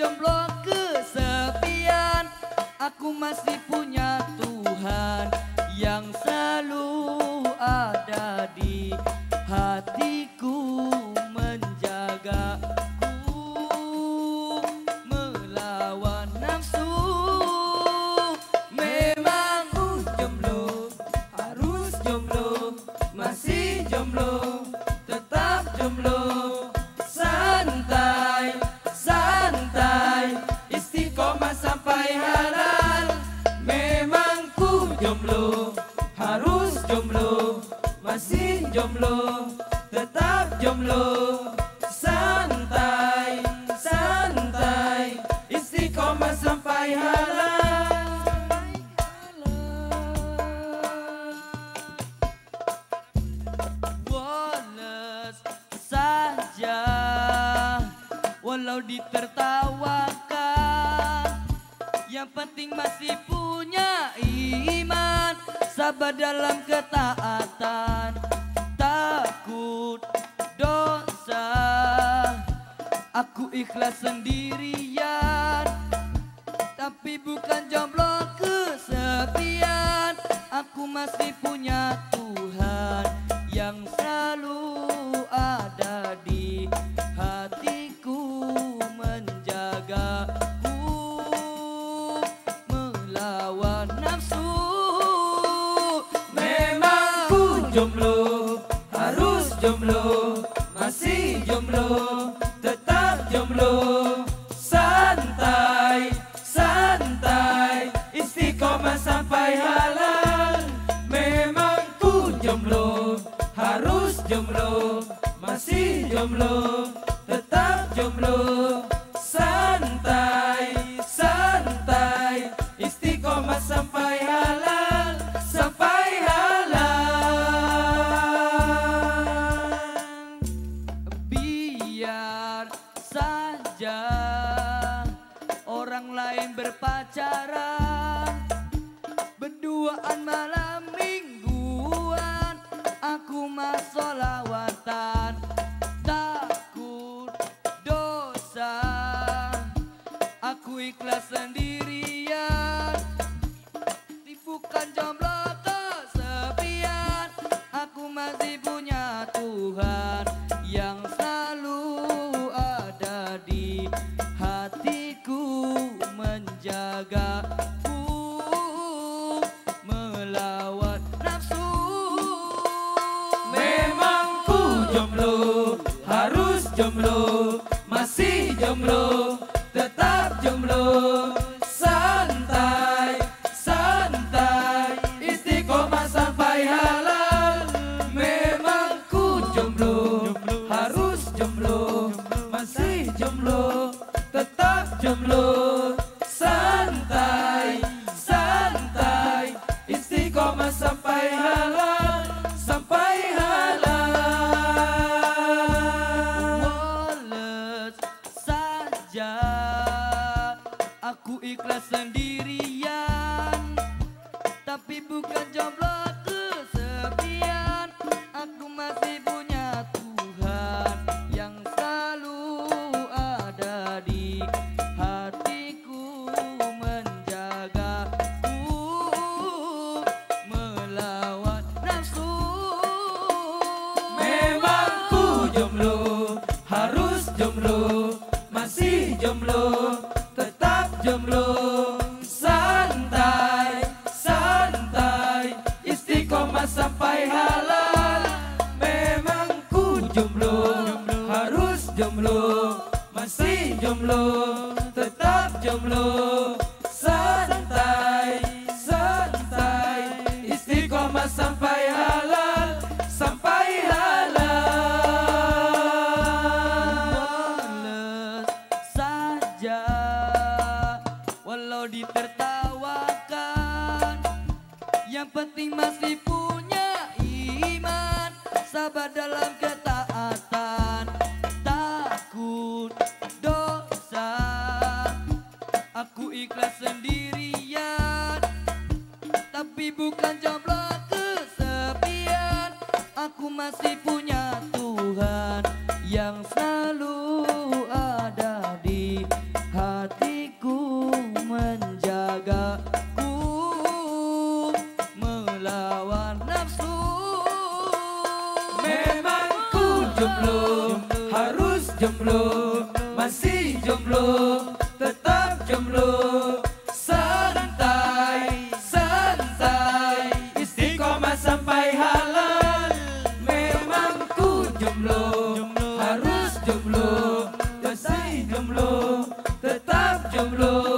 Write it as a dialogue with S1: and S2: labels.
S1: jomblo kesepian, aku masih punya Tuhan yang selalu ada di hatiku, menjagaku melawan nafsu. Memang ku jomblo, harus jomblo, masih jomblo, tetap jomblo. Santai, santai, istiqomah sampai halal. Memang ku jomblo, harus jomblo, masih jomblo, tetap jomblo. Santai, santai, istiqomah sampai halal. Woles saja walau ditertawakan, yang penting masih punya iman, sabar dalam ketaatan, takut dosa, aku ikhlas sendirian, tapi bukan jomblo kesepian, aku masih punya Tuhan yang selalu ada di hatiku, menjagaku melawan nafsu. Memang ku jomblo, harus jomblo, masih jomblo, tetap jomblo. Santai, santai, istiqomah sampai halal. Memang ku jomblo, harus jomblo, masih jomblo, tetap jomblo. Santai, santai, istiqomah sampai halal, sampai halal. Biar saja orang lain berpacaran, berduaan malam mingguan, aku mah sholawatan, takut dosa, aku ikhlas sendirian, bukan jomblo kesepian, aku masih punya Tuhan yang selalu ada di hatiku, menjagaku melawan nafsu. Memang ku jomblo, harus jomblo, masih jomblo, tetap jomblo. Santai, santai, istiqomah sampai halal. Memang ku jomblo, harus jomblo, masih jomblo, tetap jomblo. Santai, santai, istiqomah sampai halal, sampai halal. Woles saja aku ikhlas sendirian, tapi bukan jomblo kesepian, aku masih punya Tuhan yang selalu ada di hatiku, menjagaku melawan nafsu. Memang ku jomblo, harus jomblo, masih jomblo, tetap jomblo. Santai, santai, istiqomah sampai halal. Memang ku jomblo, harus jomblo, masih jomblo, tetap jomblo. Santai, santai, istiqomah sampai halal, sampai halal. Saja walau ditertawakan, yang penting masih punya iman, sabar dalam ketaatan, takut dosa, aku ikhlas sendiri. masih jomblo, tetap jomblo. Santai, santai, istiqomah sampai halal. Memang ku jomblo, harus jomblo, masih jomblo, tetap jomblo.